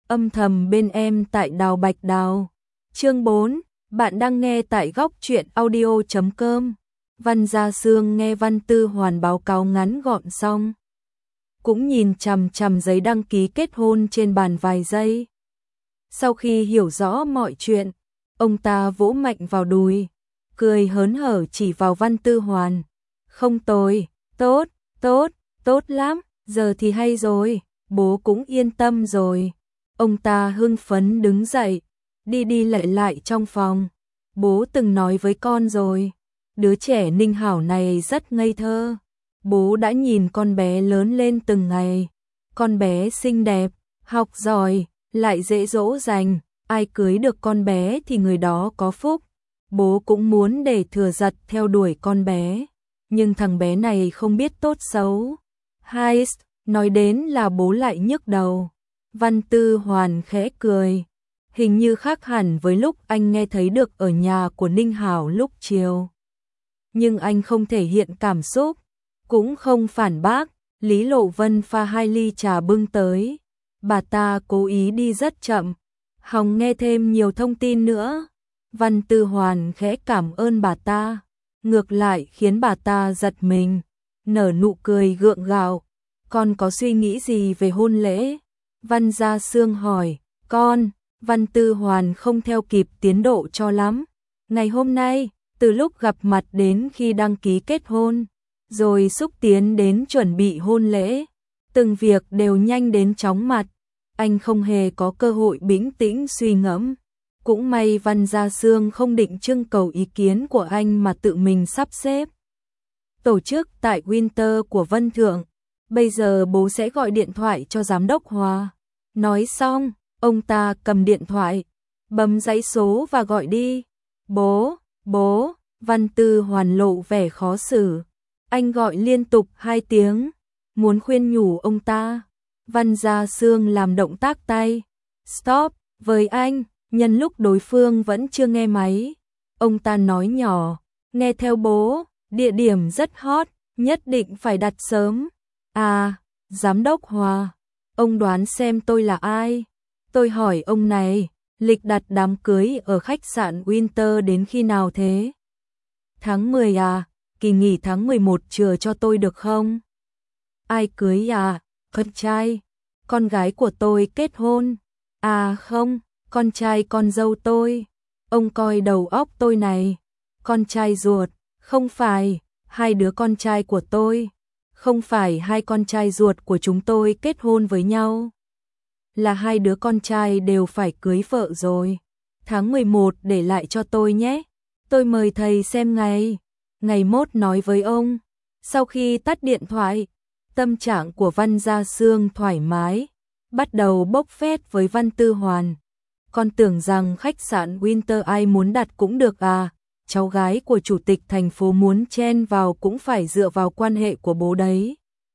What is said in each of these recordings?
âm thầm bên em tại Đào Bạch Đào. Chương 4, bạn đang nghe tại góc truyện audio.com. Văn Gia Sương nghe Văn Tư Hoàn báo cáo ngắn gọn xong, cũng nhìn chằm chằm giấy đăng ký kết hôn trên bàn vài giây. Sau khi hiểu rõ mọi chuyện, ông ta vỗ mạnh vào đùi, cười hớn hở chỉ vào Văn Tư Hoàn. Không tồi, tốt lắm, giờ thì hay rồi, bố cũng yên tâm rồi. Ông ta hưng phấn đứng dậy, đi lại trong phòng. Bố từng nói với con rồi, đứa trẻ Ninh Hảo này rất ngây thơ. Bố đã nhìn con bé lớn lên từng ngày. Con bé xinh đẹp, học giỏi, lại dễ dỗ dành. Ai cưới được con bé thì người đó có phúc. Bố cũng muốn để Thừa Giật theo đuổi con bé. Nhưng thằng bé này không biết tốt xấu. Heist, nói đến là bố lại nhức đầu. Văn Tư Hoàn khẽ cười. Hình như khác hẳn với lúc anh nghe thấy được ở nhà của Ninh Hảo lúc chiều. Nhưng anh không thể hiện cảm xúc, cũng không phản bác. Lý Lộ Vân pha 2 ly trà bưng tới. Bà ta cố ý đi rất chậm, hòng nghe thêm nhiều thông tin nữa. Văn Tư Hoàn khẽ cảm ơn bà ta, ngược lại khiến bà ta giật mình, nở nụ cười gượng gạo. Con có suy nghĩ gì về hôn lễ? Văn Gia Sương hỏi. Con, Văn Tư Hoàn không theo kịp tiến độ cho lắm. Ngày hôm nay, từ lúc gặp mặt đến khi đăng ký kết hôn, rồi xúc tiến đến chuẩn bị hôn lễ, từng việc đều nhanh đến chóng mặt. Anh không hề có cơ hội bình tĩnh suy ngẫm. Cũng may Văn Gia Sương không định trưng cầu ý kiến của anh mà tự mình sắp xếp tổ chức tại Winter của Vân Thượng. Bây giờ bố sẽ gọi điện thoại cho giám đốc Hòa. Nói xong, ông ta cầm điện thoại, bấm dãy số và gọi đi. Bố, Văn Tư Hoàn lộ vẻ khó xử. Anh gọi liên tục 2 tiếng, muốn khuyên nhủ ông ta. Văn Gia Sương làm động tác tay. Stop, với anh, nhân lúc đối phương vẫn chưa nghe máy. Ông ta nói nhỏ, nghe theo bố, địa điểm rất hot, nhất định phải đặt sớm. À, giám đốc Hòa, ông đoán xem tôi là ai? Tôi hỏi ông này, lịch đặt đám cưới ở khách sạn Winter đến khi nào thế? Tháng 10 à, kỳ nghỉ tháng 11 chừa cho tôi được không? Ai cưới à? Con trai, con gái của tôi kết hôn. À không, con trai con dâu tôi. Ông coi đầu óc tôi này. Con trai ruột, không phải, 2 đứa con trai của tôi. Không phải 2 con trai ruột của chúng tôi kết hôn với nhau. Là 2 đứa con trai đều phải cưới vợ rồi. Tháng 11 để lại cho tôi nhé. Tôi mời thầy xem ngày. Ngày mốt nói với ông. Sau khi tắt điện thoại, tâm trạng của Văn Gia Sương thoải mái, bắt đầu bốc phét với Văn Tư Hoàn. Con tưởng rằng khách sạn Winter ai muốn đặt cũng được à, cháu gái của chủ tịch thành phố muốn chen vào cũng phải dựa vào quan hệ của bố đấy.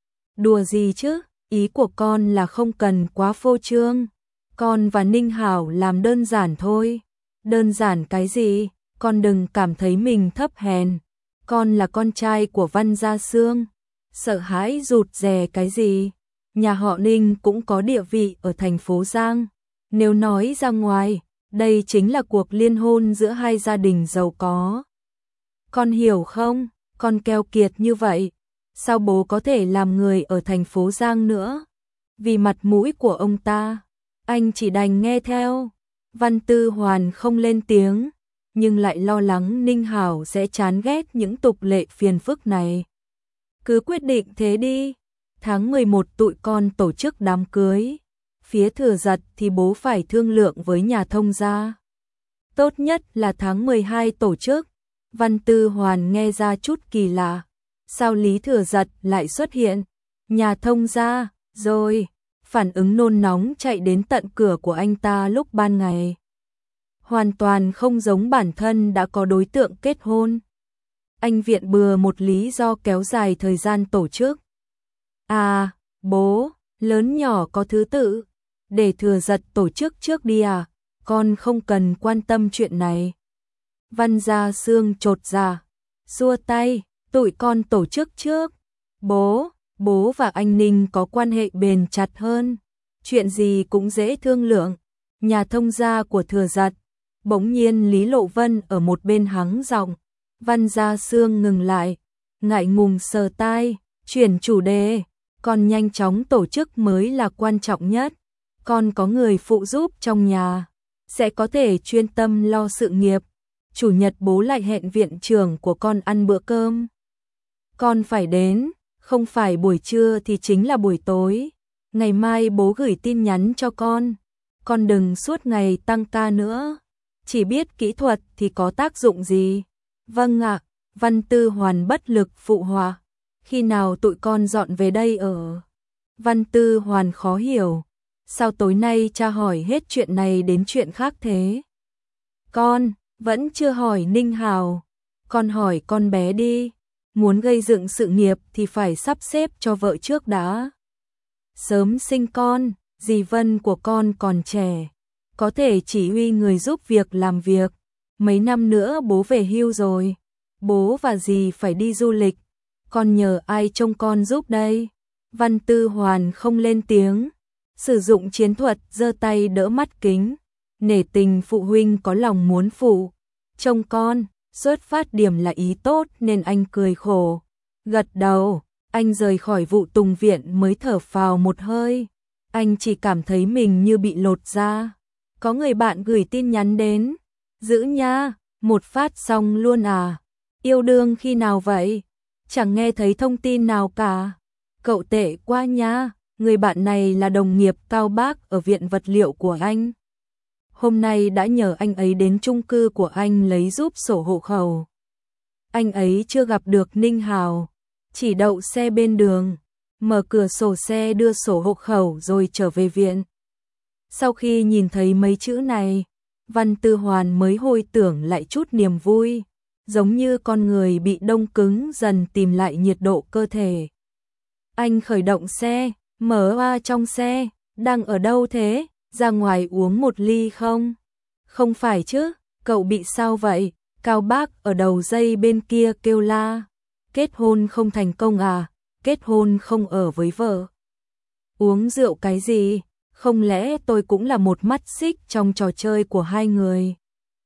Đùa gì chứ, ý của con là không cần quá phô trương. Con và Ninh Hảo làm đơn giản thôi. Đơn giản cái gì, con đừng cảm thấy mình thấp hèn. Con là con trai của Văn Gia Sương. Sợ hãi rụt rè cái gì? Nhà họ Ninh cũng có địa vị ở thành phố Giang. Nếu nói ra ngoài, đây chính là cuộc liên hôn giữa 2 gia đình giàu có. Con hiểu không? Con keo kiệt như vậy, sao bố có thể làm người ở thành phố Giang nữa? Vì mặt mũi của ông ta, anh chỉ đành nghe theo. Văn Tư Hoàn không lên tiếng, nhưng lại lo lắng Ninh Hảo sẽ chán ghét những tục lệ phiền phức này. Cứ quyết định thế đi. Tháng 11 tụi con tổ chức đám cưới. Phía Thừa Giật thì bố phải thương lượng với nhà thông gia. Tốt nhất là tháng 12 tổ chức. Văn Tư Hoàn nghe ra chút kỳ lạ. Sao Lý Thừa Giật lại xuất hiện? Nhà thông gia, rồi. Phản ứng nôn nóng chạy đến tận cửa của anh ta lúc ban ngày. Hoàn toàn không giống bản thân đã có đối tượng kết hôn. Anh viện bừa một lý do kéo dài thời gian tổ chức. À, bố, lớn nhỏ có thứ tự. Để Thừa Giật tổ chức trước đi à, con không cần quan tâm chuyện này. Văn Gia Sương chột dạ, xua tay, tụi con tổ chức trước. Bố và anh Ninh có quan hệ bền chặt hơn. chuyện gì cũng dễ thương lượng, nhà thông gia của Thừa Giật. Bỗng nhiên Lý Lộ Vân ở một bên hắng giọng, Văn Gia Sương ngừng lại, ngại ngùng sờ tai, chuyển chủ đề, con nhanh chóng tổ chức mới là quan trọng nhất, con có người phụ giúp trong nhà, sẽ có thể chuyên tâm lo sự nghiệp, chủ nhật bố lại hẹn viện trưởng của con ăn bữa cơm. Con phải đến, không phải buổi trưa thì chính là buổi tối, ngày mai bố gửi tin nhắn cho con đừng suốt ngày tăng ca nữa, chỉ biết kỹ thuật thì có tác dụng gì. Vâng ạ, Văn Tư Hoàn bất lực phụ họa, khi nào tụi con dọn về đây ở? Văn Tư Hoàn khó hiểu, sao tối nay cha hỏi hết chuyện này đến chuyện khác thế? Con, vẫn chưa hỏi Ninh Hào, con hỏi con bé đi, muốn gây dựng sự nghiệp thì phải sắp xếp cho vợ trước đã. Sớm sinh con, dì Vân của con còn trẻ, có thể chỉ huy người giúp việc làm việc, mấy năm nữa bố về hưu rồi, bố và dì phải đi du lịch, con nhờ ai trông con giúp đây? Văn Tư Hoàn không lên tiếng, sử dụng chiến thuật giơ tay đỡ mắt kính, nể tình phụ huynh có lòng muốn phụ trông con, xuất phát điểm là ý tốt nên anh cười khổ, gật đầu. Anh rời khỏi vụ tùng viện mới thở phào một hơi, anh chỉ cảm thấy mình như bị lột da. Có người bạn gửi tin nhắn đến, giữ nha, một phát xong luôn à, yêu đương khi nào vậy? Chẳng nghe thấy thông tin nào cả, cậu tệ quá nha, người bạn này là đồng nghiệp Cao Bác ở viện vật liệu của anh. Hôm nay đã nhờ anh ấy đến chung cư của anh lấy giúp sổ hộ khẩu. Anh ấy chưa gặp được Ninh Hào, chỉ đậu xe bên đường, mở cửa sổ xe đưa sổ hộ khẩu rồi trở về viện. Sau khi nhìn thấy mấy chữ này, Văn Tư Hoàn mới hồi tưởng lại chút niềm vui, giống như con người bị đông cứng dần tìm lại nhiệt độ cơ thể. Anh khởi động xe, mở hoa trong xe, đang ở đâu thế, ra ngoài uống một ly không? Không phải chứ, cậu bị sao vậy? Cao Bác ở đầu dây bên kia kêu la. Kết hôn không thành công à, kết hôn không ở với vợ. Uống rượu cái gì, không lẽ tôi cũng là một mắt xích trong trò chơi của hai người?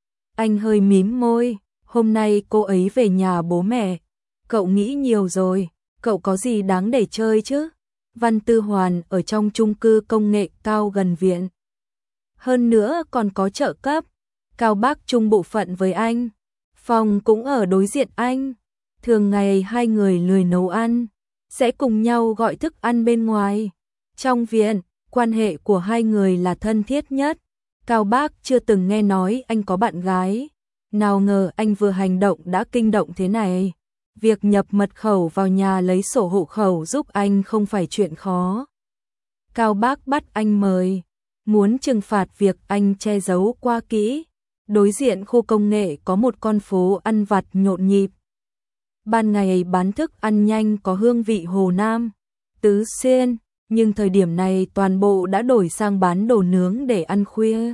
Anh hơi mím môi, hôm nay cô ấy về nhà bố mẹ. Cậu nghĩ nhiều rồi, cậu có gì đáng để chơi chứ? Văn Tư Hoàn ở trong chung cư công nghệ cao gần viện. Hơn nữa còn có trợ cấp, Cao Bác chung bộ phận với anh. Phòng cũng ở đối diện anh. Thường ngày hai người lười nấu ăn, sẽ cùng nhau gọi thức ăn bên ngoài. Trong viện, quan hệ của hai người là thân thiết nhất. Cao Bác chưa từng nghe nói anh có bạn gái. Nào ngờ anh vừa hành động đã kinh động thế này. Việc nhập mật khẩu vào nhà lấy sổ hộ khẩu giúp anh không phải chuyện khó. Cao Bác bắt anh mời, muốn trừng phạt việc anh che giấu qua kỹ. Đối diện khu công nghệ có một con phố ăn vặt nhộn nhịp. Ban ngày bán thức ăn nhanh có hương vị Hồ Nam, Tứ Xuyên, nhưng thời điểm này toàn bộ đã đổi sang bán đồ nướng để ăn khuya.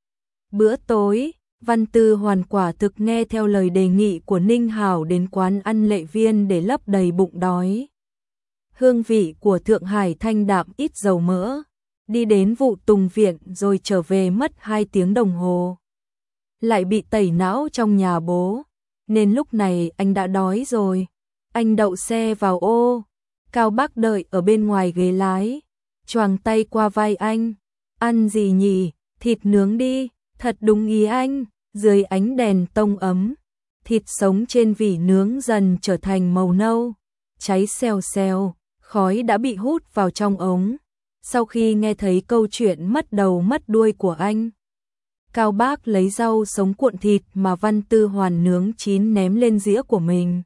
Bữa tối, Văn Tư Hoàn quả thực nghe theo lời đề nghị của Ninh Hào đến quán ăn Lệ Viên để lấp đầy bụng đói. Hương vị của Thượng Hải thanh đạm ít dầu mỡ, đi đến vụ tùng viện rồi trở về mất 2 tiếng đồng hồ. Lại bị tẩy não trong nhà bố, nên lúc này anh đã đói rồi. Anh đậu xe vào ô, Cao Bác đợi ở bên ngoài ghế lái, choàng tay qua vai anh. Ăn gì nhỉ? Thịt nướng đi, thật đúng ý anh. Dưới ánh đèn tông ấm, thịt sống trên vỉ nướng dần trở thành màu nâu, cháy xèo xèo, khói đã bị hút vào trong ống. Sau khi nghe thấy câu chuyện mất đầu mất đuôi của anh, Cao Bác lấy rau sống cuộn thịt mà Văn Tư Hoàn nướng chín ném lên dĩa của mình,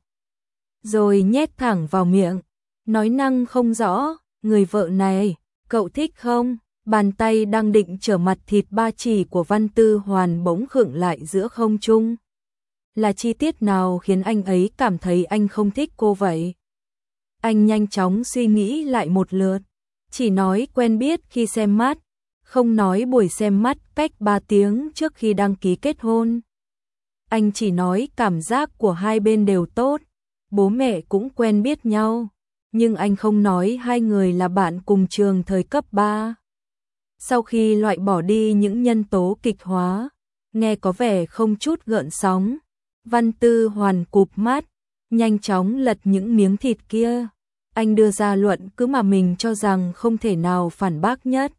rồi nhét thẳng vào miệng, nói năng không rõ, người vợ này, cậu thích không? Bàn tay đang định trở mặt thịt ba chỉ của Văn Tư Hoàn bỗng khựng lại giữa không trung. Là chi tiết nào khiến anh ấy cảm thấy anh không thích cô vậy? Anh nhanh chóng suy nghĩ lại một lượt, chỉ nói quen biết khi xem mắt, không nói buổi xem mắt cách 3 tiếng trước khi đăng ký kết hôn. Anh chỉ nói cảm giác của hai bên đều tốt, bố mẹ cũng quen biết nhau, nhưng anh không nói hai người là bạn cùng trường thời cấp 3. Sau khi loại bỏ đi những nhân tố kịch hóa, nghe có vẻ không chút gợn sóng, Văn Tư Hoàn cụp mắt, nhanh chóng lật những miếng thịt kia. Anh đưa ra luận cứ mà mình cho rằng không thể nào phản bác nhất.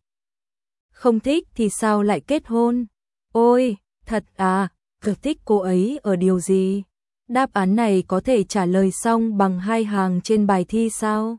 Không thích thì sao lại kết hôn? Ôi, thật à, cực thích cô ấy ở điều gì? Đáp án này có thể trả lời xong bằng 2 hàng trên bài thi sao?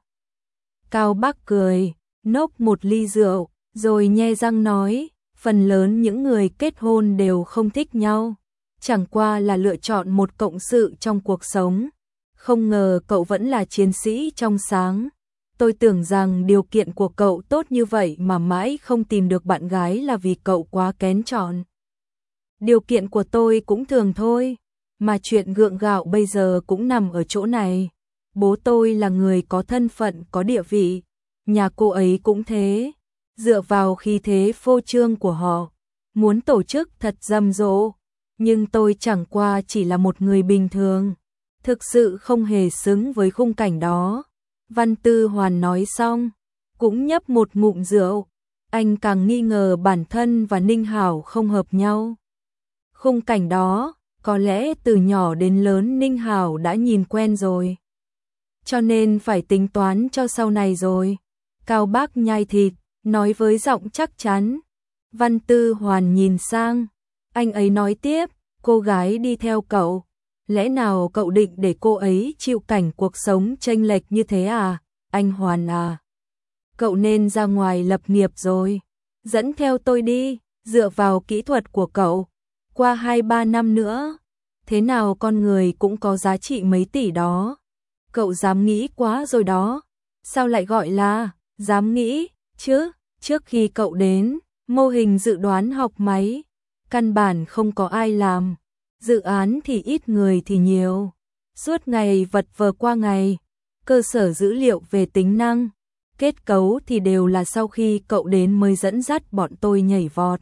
Cao Bắc cười, nốc một ly rượu, rồi nhe răng nói, phần lớn những người kết hôn đều không thích nhau, chẳng qua là lựa chọn một cộng sự trong cuộc sống. Không ngờ cậu vẫn là chiến sĩ trong sáng. Tôi tưởng rằng điều kiện của cậu tốt như vậy mà mãi không tìm được bạn gái là vì cậu quá kén chọn. Điều kiện của tôi cũng thường thôi, mà chuyện gượng gạo bây giờ cũng nằm ở chỗ này. Bố tôi là người có thân phận, có địa vị, nhà cô ấy cũng thế. Dựa vào khí thế phô trương của họ, muốn tổ chức thật rầm rộ, nhưng tôi chẳng qua chỉ là một người bình thường, thực sự không hề xứng với khung cảnh đó. Văn Tư Hoàn nói xong, cũng nhấp một ngụm rượu, anh càng nghi ngờ bản thân và Ninh Hảo không hợp nhau. Khung cảnh đó, có lẽ từ nhỏ đến lớn Ninh Hảo đã nhìn quen rồi, cho nên phải tính toán cho sau này rồi. Cao Bác nhai thịt, nói với giọng chắc chắn. Văn Tư Hoàn nhìn sang, anh ấy nói tiếp, cô gái đi theo cậu, lẽ nào cậu định để cô ấy chịu cảnh cuộc sống chênh lệch như thế à? Anh Hoàn à, cậu nên ra ngoài lập nghiệp rồi, dẫn theo tôi đi, dựa vào kỹ thuật của cậu, qua 2-3 năm nữa, thế nào con người cũng có giá trị mấy tỷ đó. Cậu dám nghĩ quá rồi đó, sao lại gọi là dám nghĩ chứ? Trước khi cậu đến, mô hình dự đoán học máy, căn bản không có ai làm, dự án thì ít người thì nhiều, suốt ngày vật vờ qua ngày, cơ sở dữ liệu về tính năng, kết cấu thì đều là sau khi cậu đến mới dẫn dắt bọn tôi nhảy vọt.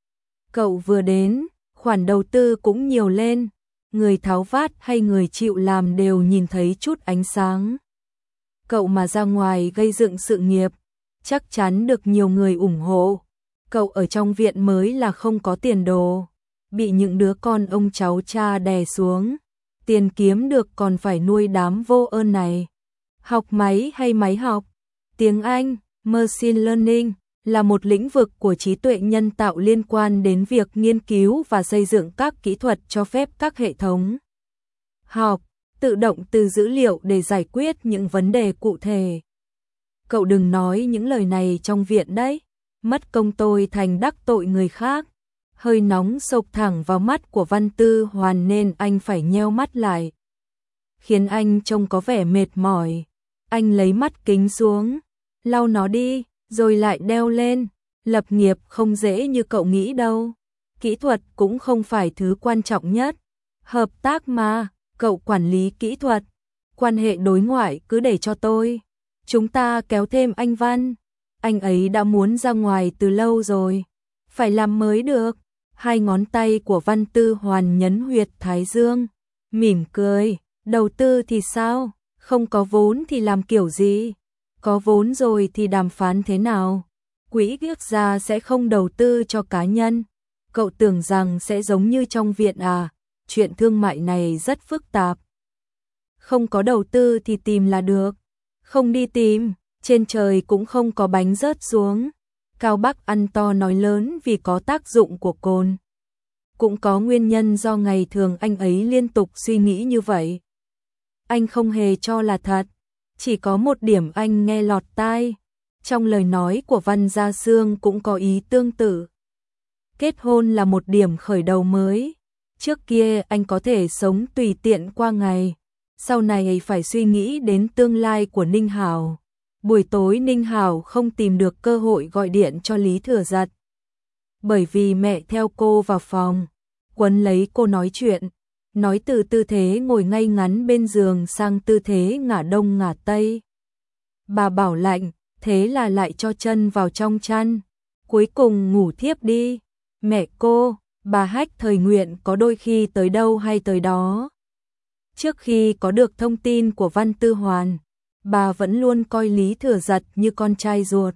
Cậu vừa đến, khoản đầu tư cũng nhiều lên, người tháo vát hay người chịu làm đều nhìn thấy chút ánh sáng. Cậu mà ra ngoài gây dựng sự nghiệp, chắc chắn được nhiều người ủng hộ. Cậu ở trong viện mới là không có tiền đồ, bị những đứa con ông cháu cha đè xuống, tiền kiếm được còn phải nuôi đám vô ơn này. Học máy hay máy học, tiếng Anh, machine learning là một lĩnh vực của trí tuệ nhân tạo liên quan đến việc nghiên cứu và xây dựng các kỹ thuật cho phép các hệ thống học tự động từ dữ liệu để giải quyết những vấn đề cụ thể. Cậu đừng nói những lời này trong viện đấy, mất công tôi thành đắc tội người khác. Hơi nóng xộc thẳng vào mắt của Văn Tư Hoàn nên anh phải nheo mắt lại, khiến anh trông có vẻ mệt mỏi. Anh lấy mắt kính xuống, lau nó đi, rồi lại đeo lên. Lập nghiệp không dễ như cậu nghĩ đâu, kỹ thuật cũng không phải thứ quan trọng nhất. Hợp tác mà, cậu quản lý kỹ thuật, quan hệ đối ngoại cứ để cho tôi. Chúng ta kéo thêm anh Văn, anh ấy đã muốn ra ngoài từ lâu rồi, phải làm mới được. Hai ngón tay của Văn Tư Hoàn nhấn huyệt thái dương, mỉm cười, đầu tư thì sao, không có vốn thì làm kiểu gì, có vốn rồi thì đàm phán thế nào, quỹ quốc gia sẽ không đầu tư cho cá nhân. Cậu tưởng rằng sẽ giống như trong viện à, chuyện thương mại này rất phức tạp. Không có đầu tư thì tìm là được, không đi tìm, trên trời cũng không có bánh rớt xuống. Cao Bắc ăn to nói lớn vì có tác dụng của cồn. Cũng có nguyên nhân do ngày thường anh ấy liên tục suy nghĩ như vậy. Anh không hề cho là thật, chỉ có một điểm anh nghe lọt tai. Trong lời nói của Văn Gia Sương cũng có ý tương tự. Kết hôn là một điểm khởi đầu mới. Trước kia anh có thể sống tùy tiện qua ngày, sau này phải suy nghĩ đến tương lai của Ninh Hảo. Buổi tối Ninh Hảo không tìm được cơ hội gọi điện cho Lý Thừa Giật, bởi vì mẹ theo cô vào phòng, quấn lấy cô nói chuyện, nói từ tư thế ngồi ngay ngắn bên giường sang tư thế ngả đông ngả tây. Bà bảo lạnh, thế là lại cho chân vào trong chăn, cuối cùng ngủ thiếp đi. Mẹ cô, bà Hách thời nguyện có đôi khi tới đâu hay tới đó. Trước khi có được thông tin của Văn Tư Hoàn, bà vẫn luôn coi Lý Thừa Giật như con trai ruột.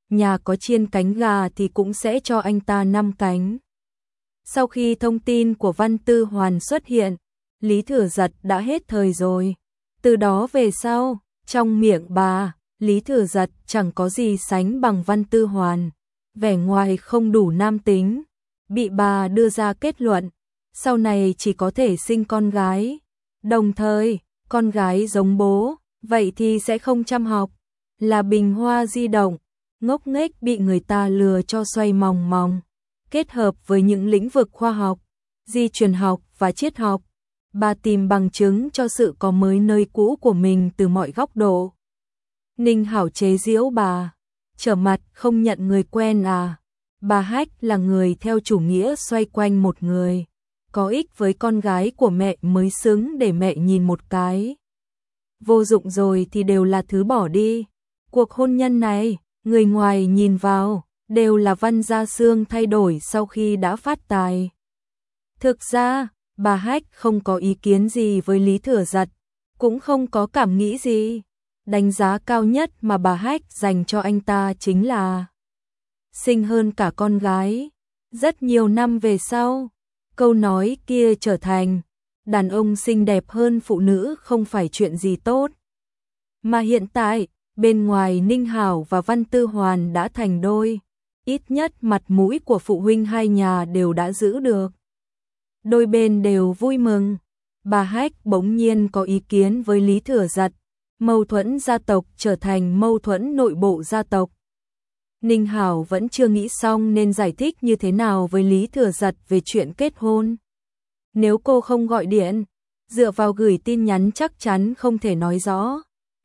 nhà có chiên cánh gà thì cũng sẽ cho anh ta 5 cánh. Sau khi thông tin của Văn Tư Hoàn xuất hiện, Lý Thừa Giật đã hết thời rồi. Từ đó về sau, trong miệng bà, Lý Thừa Giật chẳng có gì sánh bằng Văn Tư Hoàn. Vẻ ngoài không đủ nam tính, bị bà đưa ra kết luận, sau này chỉ có thể sinh con gái. Đồng thời, con gái giống bố, vậy thì sẽ không chăm học, là bình hoa di động, ngốc nghếch bị người ta lừa cho xoay mòng mòng. Kết hợp với những lĩnh vực khoa học, di truyền học và triết học, bà tìm bằng chứng cho sự có mới nơi cũ của mình từ mọi góc độ. Ninh Hảo chế giễu bà, trở mặt không nhận người quen à. Bà Hách là người theo chủ nghĩa xoay quanh một người, có ích với con gái của mẹ mới xứng để mẹ nhìn một cái. Vô dụng rồi thì đều là thứ bỏ đi. Cuộc hôn nhân này, người ngoài nhìn vào, đều là Văn Gia Sương thay đổi sau khi đã phát tài. Thực ra, bà Hách không có ý kiến gì với Lý Thừa Giật, cũng không có cảm nghĩ gì. Đánh giá cao nhất mà bà Hách dành cho anh ta chính là xinh hơn cả con gái. Rất nhiều năm về sau, câu nói kia trở thành đàn ông xinh đẹp hơn phụ nữ không phải chuyện gì tốt. Mà hiện tại, bên ngoài Ninh Hảo và Văn Tư Hoàn đã thành đôi, ít nhất mặt mũi của phụ huynh hai nhà đều đã giữ được. Đôi bên đều vui mừng. Bà Hách bỗng nhiên có ý kiến với Lý Thừa Giật, mâu thuẫn gia tộc trở thành mâu thuẫn nội bộ gia tộc. Ninh Hảo vẫn chưa nghĩ xong nên giải thích như thế nào với Lý Thừa Giật về chuyện kết hôn. Nếu cô không gọi điện, dựa vào gửi tin nhắn chắc chắn không thể nói rõ.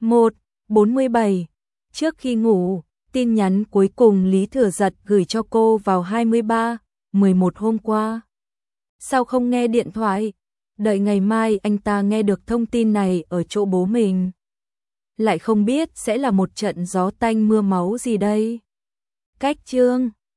1:47 Trước khi ngủ, tin nhắn cuối cùng Lý Thừa Giật gửi cho cô vào 23:11 hôm qua. Sao không nghe điện thoại? Đợi ngày mai anh ta nghe được thông tin này ở chỗ bố mình. Lại không biết sẽ là một trận gió tanh mưa máu gì đây. Cách chương